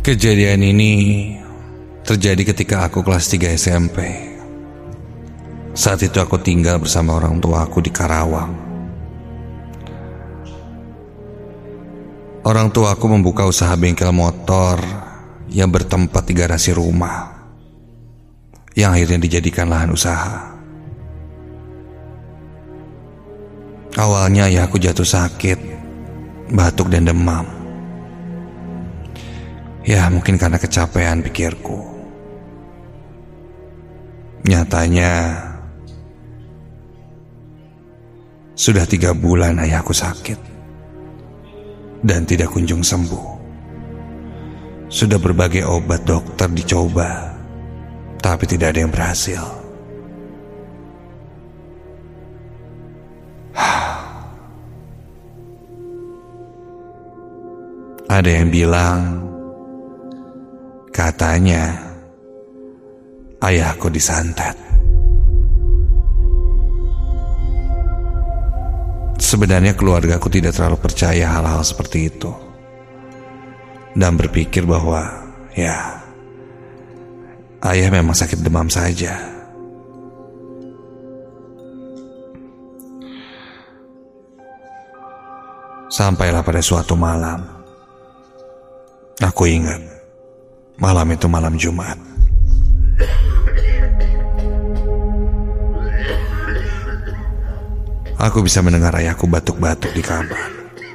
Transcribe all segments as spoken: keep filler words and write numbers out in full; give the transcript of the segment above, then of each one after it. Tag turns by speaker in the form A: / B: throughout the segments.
A: Kejadian ini terjadi ketika aku kelas tiga S M P. Saat itu aku tinggal bersama orang tua aku di Karawang. Orang tua aku membuka usaha bengkel motor yang bertempat di garasi rumah, yang akhirnya dijadikan lahan usaha. Awalnya ayahku jatuh sakit, batuk dan demam. Ya mungkin karena kecapean, pikirku. Nyatanya sudah tiga bulan ayahku sakit dan tidak kunjung sembuh. Sudah berbagai obat dokter dicoba, tapi tidak ada yang berhasil. Ada yang bilang katanya ayahku disantet. Sebenarnya keluargaku tidak terlalu percaya hal-hal seperti itu, dan berpikir bahwa ya ayah memang sakit demam saja. Sampailah pada suatu malam, aku ingat malam itu malam Jumat. Aku bisa mendengar ayahku batuk-batuk di kamar.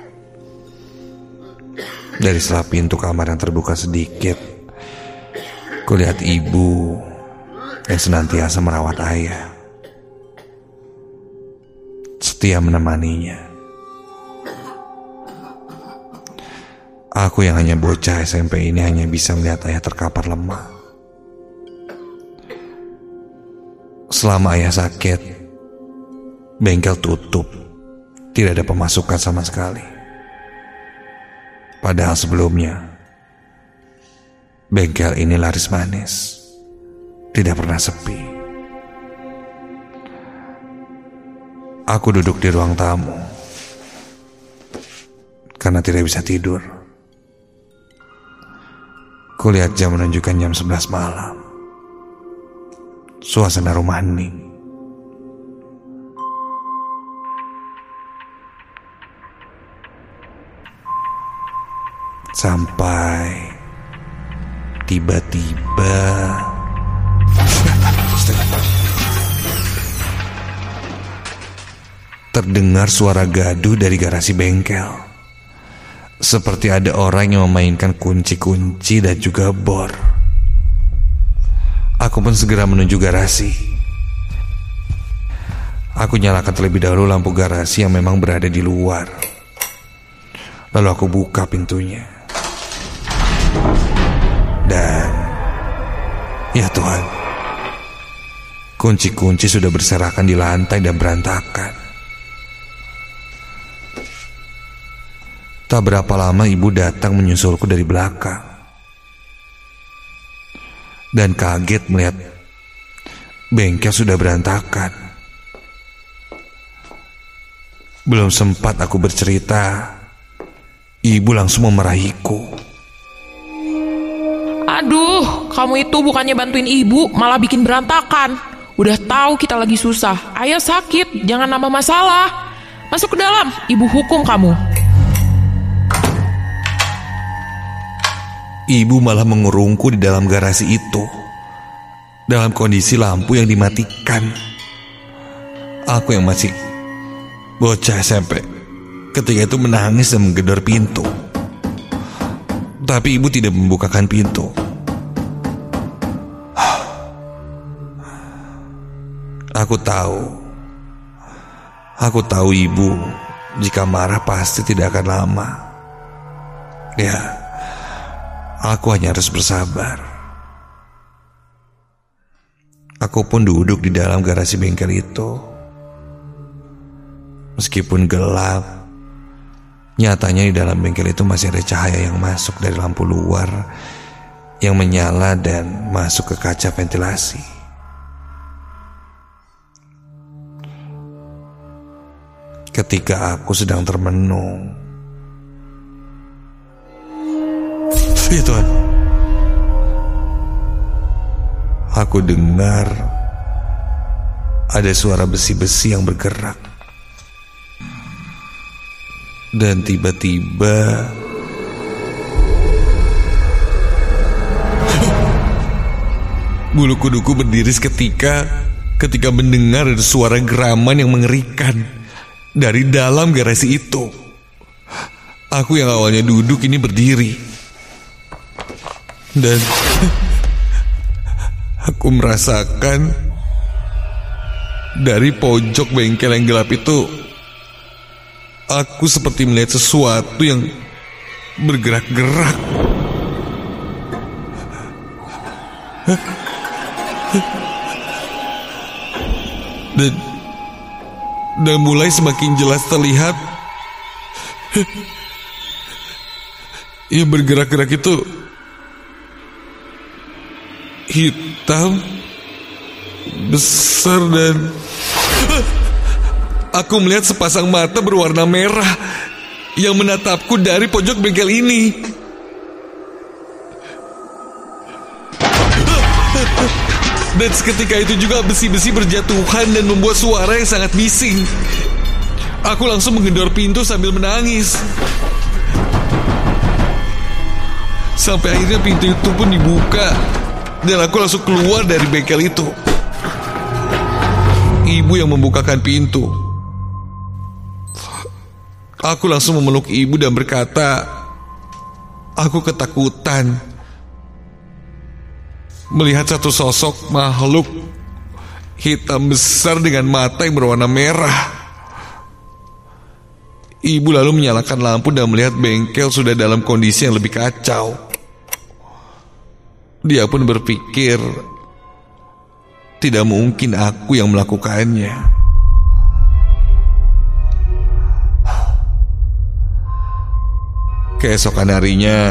A: Dari sela pintu kamar yang terbuka sedikit, kulihat ibu yang senantiasa merawat ayah, setia menemaninya. Aku yang hanya bocah S M P ini hanya bisa melihat ayah terkapar lemah. Selama ayah sakit, bengkel tutup, tidak ada pemasukan sama sekali. Padahal sebelumnya bengkel ini laris manis, tidak pernah sepi. Aku duduk di ruang tamu karena tidak bisa tidur. Kulihat jam menunjukkan jam sebelas malam. Suasana rumah hening. Sampai tiba-tiba terdengar suara gaduh dari garasi bengkel. Seperti ada orang yang memainkan kunci-kunci dan juga bor. Aku pun segera menuju garasi. Aku nyalakan terlebih dahulu lampu garasi yang memang berada di luar. Lalu aku buka pintunya. Dan ya Tuhan, kunci-kunci sudah berserakan di lantai dan berantakan. Tak berapa lama ibu datang menyusulku dari belakang, dan kaget melihat bengkel sudah berantakan. Belum sempat aku bercerita, ibu langsung memarahiku.
B: Aduh, kamu itu bukannya bantuin ibu, malah bikin berantakan. Udah tahu kita lagi susah, ayah sakit, jangan nambah masalah. Masuk ke dalam, ibu hukum kamu.
A: Ibu malah mengurungku di dalam garasi itu, dalam kondisi lampu yang dimatikan. Aku yang masih bocah S M P ketika itu menangis dan menggedor pintu, tapi ibu tidak membukakan pintu. Aku tahu, aku tahu ibu jika marah pasti tidak akan lama. Ya, aku hanya harus bersabar. Aku pun duduk di dalam garasi bengkel itu. Meskipun gelap, nyatanya di dalam bengkel itu masih ada cahaya yang masuk dari lampu luar yang menyala dan masuk ke kaca ventilasi. Ketika aku sedang termenung, ya Tuhan, aku dengar ada suara besi-besi yang bergerak. Dan tiba-tiba bulu kuduku berdiri seketika ketika mendengar ada suara geraman yang mengerikan dari dalam garasi itu. Aku yang awalnya duduk ini berdiri. Dan aku merasakan dari pojok bengkel yang gelap itu, aku seperti melihat sesuatu yang bergerak-gerak. Dan dan mulai semakin jelas terlihat yang bergerak-gerak itu hitam, besar, dan aku melihat sepasang mata berwarna merah yang menatapku dari pojok bengkel ini. Dan seketika itu juga besi-besi berjatuhan dan membuat suara yang sangat bising. Aku langsung menggedor pintu sambil menangis. Sampai akhirnya pintu itu pun dibuka dan aku langsung keluar dari bengkel itu. Ibu yang membukakan pintu. Aku langsung memeluk ibu dan berkata, aku ketakutan melihat satu sosok makhluk hitam besar dengan mata yang berwarna merah. Ibu lalu menyalakan lampu dan melihat bengkel sudah dalam kondisi yang lebih kacau. Dia pun berpikir, tidak mungkin aku yang melakukannya. Keesokan harinya,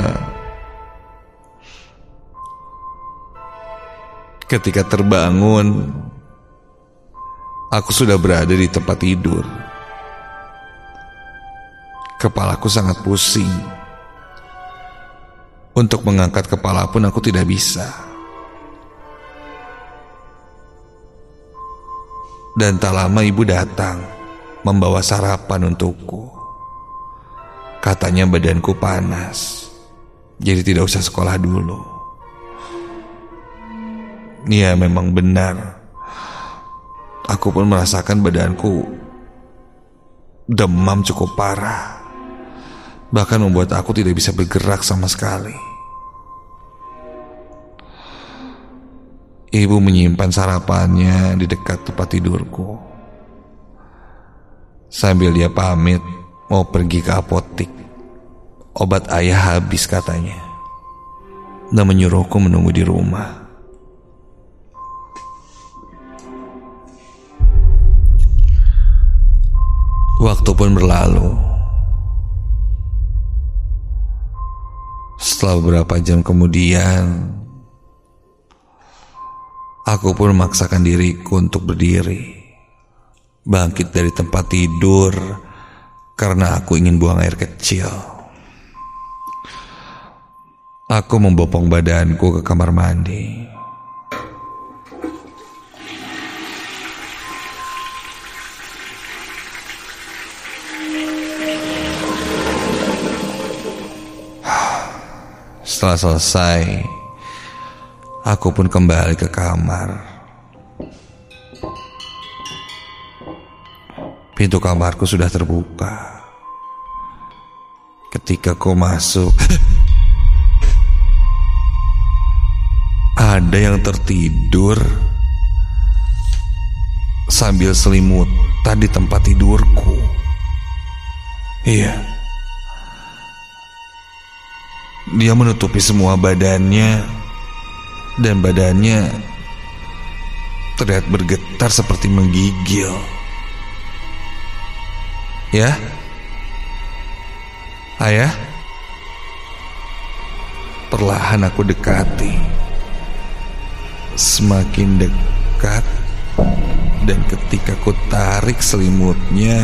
A: ketika terbangun, aku sudah berada di tempat tidur. Kepalaku sangat pusing. Untuk mengangkat kepala pun aku tidak bisa. Dan tak lama ibu datang membawa sarapan untukku. Katanya badanku panas, jadi tidak usah sekolah dulu. Ya, memang benar. Aku pun merasakan badanku demam cukup parah, bahkan membuat aku tidak bisa bergerak sama sekali. Ibu menyimpan sarapannya di dekat tempat tidurku. Sambil dia pamit mau pergi ke apotik. Obat ayah habis katanya, dan menyuruhku menunggu di rumah. Waktu pun berlalu. Setelah beberapa jam kemudian, aku pun memaksakan diriku untuk berdiri, bangkit dari tempat tidur karena aku ingin buang air kecil. Aku membopong badanku ke kamar mandi. Setelah selesai, aku pun kembali ke kamar. Pintu kamarku sudah terbuka. Ketika aku masuk, ada yang tertidur sambil selimutan di tempat tidurku. Iya, dia menutupi semua badannya, dan badannya terlihat bergetar seperti menggigil. Ya, ayah. Perlahan aku dekati. Semakin dekat, dan ketika ku tarik selimutnya,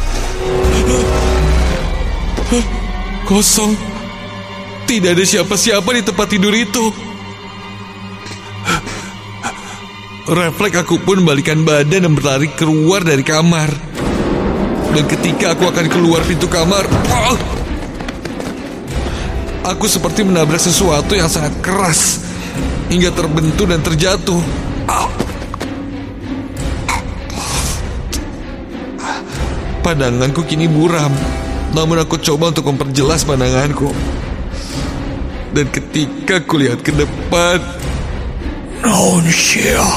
A: kosong. Tidak ada siapa-siapa di tempat tidur itu. Refleks aku pun membalikkan badan dan berlari keluar dari kamar. Dan ketika aku akan keluar pintu kamar, oh, aku seperti menabrak sesuatu yang sangat keras hingga terbentur dan terjatuh. Oh. Pandanganku kini buram, namun aku coba untuk memperjelas pandanganku. Dan ketika aku lihat ke depan, Nonsya,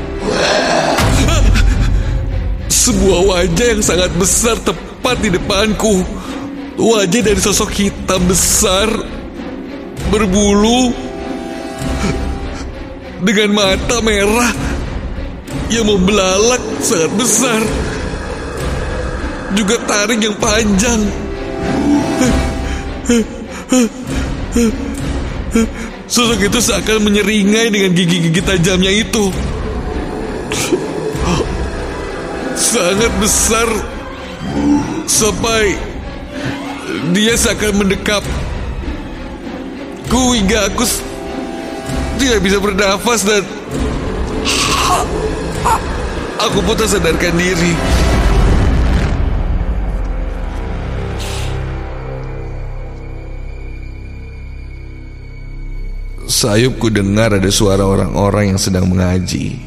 A: sebuah wajah yang sangat besar tepat di depanku. Wajah dari sosok hitam besar, berbulu, dengan mata merah yang membelalak sangat besar, juga taring yang panjang. Sosok itu seakan menyeringai dengan gigi-gigi tajamnya itu. Sangat besar, sampai dia seakan mendekap ku hingga aku tidak bisa bernafas dan aku pun tak sadarkan diri. Sayup ku dengar ada suara orang-orang yang sedang mengaji.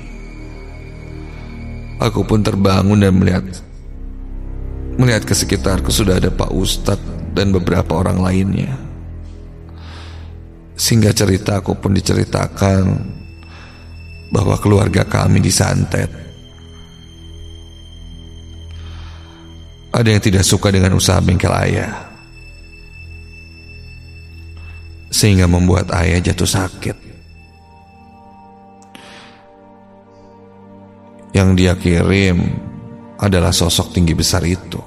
A: Aku pun terbangun dan melihat Melihat ke sekitarku sudah ada Pak Ustadz dan beberapa orang lainnya. Sehingga cerita aku pun diceritakan bahwa keluarga kami disantet. Ada yang tidak suka dengan usaha bengkel ayah, sehingga membuat ayah jatuh sakit. Yang dia kirim adalah sosok tinggi besar itu.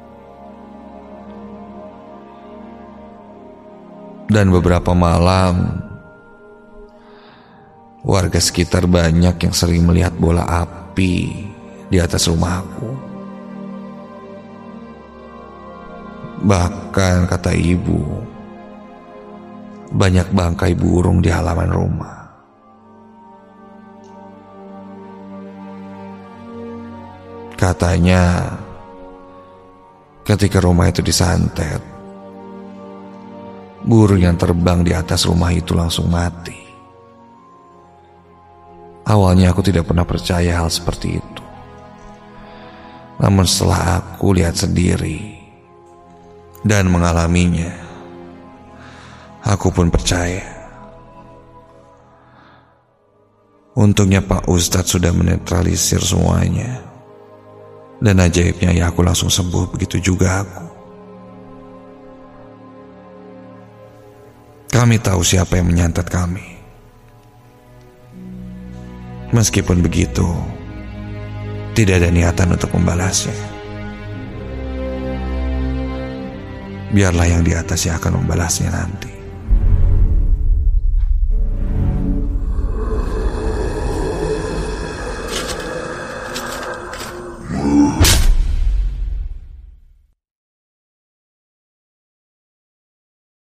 A: Dan beberapa malam, warga sekitar banyak yang sering melihat bola api di atas rumahku. Bahkan kata ibu, banyak bangkai burung di halaman rumah. Katanya, ketika rumah itu disantet, burung yang terbang di atas rumah itu langsung mati. Awalnya aku tidak pernah percaya hal seperti itu. Namun setelah aku lihat sendiri dan mengalaminya, aku pun percaya. Untungnya Pak Ustadz sudah menetralisir semuanya. Dan ajaibnya ya aku langsung sembuh, begitu juga aku. Kami tahu siapa yang menyantet kami. Meskipun begitu, tidak ada niatan untuk membalasnya. Biarlah yang di atas yang akan membalasnya nanti.